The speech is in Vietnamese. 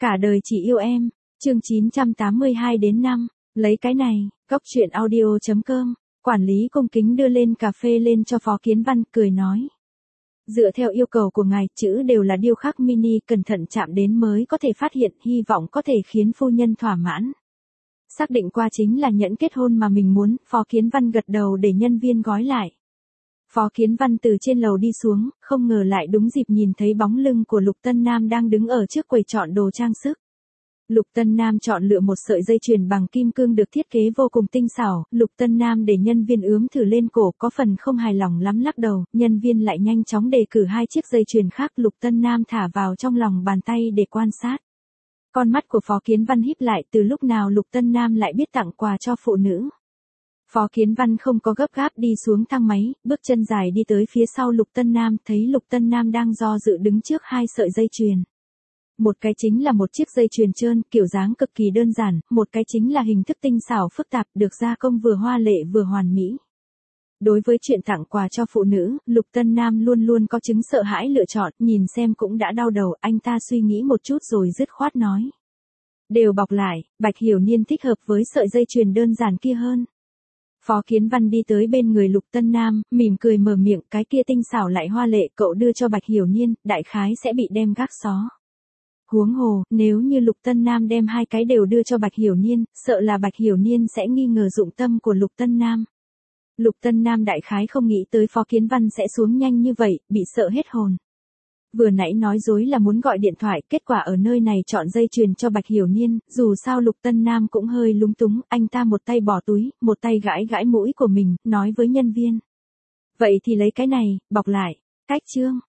Cả đời chỉ yêu em, chương 982 đến 5, lấy cái này, góc truyện audio.com, quản lý cung kính đưa lên cà phê lên cho Phó Kiến Văn, cười nói. Dựa theo yêu cầu của ngài, chữ đều là điêu khắc mini, cẩn thận chạm đến mới có thể phát hiện, hy vọng có thể khiến phu nhân thỏa mãn. Xác định qua chính là nhẫn kết hôn mà mình muốn, Phó Kiến Văn gật đầu để nhân viên gói lại. Phó Kiến Văn từ trên lầu đi xuống, không ngờ lại đúng dịp nhìn thấy bóng lưng của Lục Tân Nam đang đứng ở trước quầy chọn đồ trang sức. Lục Tân Nam chọn lựa một sợi dây chuyền bằng kim cương được thiết kế vô cùng tinh xảo, Lục Tân Nam để nhân viên ướm thử lên cổ, có phần không hài lòng lắm lắc đầu, nhân viên lại nhanh chóng đề cử hai chiếc dây chuyền khác, Lục Tân Nam thả vào trong lòng bàn tay để quan sát. Con mắt của Phó Kiến Văn híp lại, từ lúc nào Lục Tân Nam lại biết tặng quà cho phụ nữ. Phó Kiến Văn không có gấp gáp đi xuống thang máy, bước chân dài đi tới phía sau Lục Tân Nam, thấy Lục Tân Nam đang do dự đứng trước hai sợi dây chuyền. Một cái chính là một chiếc dây chuyền trơn, kiểu dáng cực kỳ đơn giản, một cái chính là hình thức tinh xảo phức tạp, được gia công vừa hoa lệ vừa hoàn mỹ. Đối với chuyện tặng quà cho phụ nữ, Lục Tân Nam luôn luôn có chứng sợ hãi lựa chọn, nhìn xem cũng đã đau đầu, anh ta suy nghĩ một chút rồi dứt khoát nói. Đều bọc lại, Bạch Hiểu Niên thích hợp với sợi dây chuyền đơn giản kia hơn. Phó Kiến Văn đi tới bên người Lục Tân Nam, mỉm cười mở miệng, cái kia tinh xảo lại hoa lệ, cậu đưa cho Bạch Hiểu Niên, đại khái sẽ bị đem gác xó. Huống hồ, nếu như Lục Tân Nam đem hai cái đều đưa cho Bạch Hiểu Niên, sợ là Bạch Hiểu Niên sẽ nghi ngờ dụng tâm của Lục Tân Nam. Lục Tân Nam đại khái không nghĩ tới Phó Kiến Văn sẽ xuống nhanh như vậy, bị sợ hết hồn. Vừa nãy nói dối là muốn gọi điện thoại, kết quả ở nơi này chọn dây chuyền cho Bạch Hiểu Niên, dù sao Lục Tân Nam cũng hơi lúng túng, anh ta một tay bỏ túi, một tay gãi gãi mũi của mình, nói với nhân viên. Vậy thì lấy cái này, bọc lại, cách chương.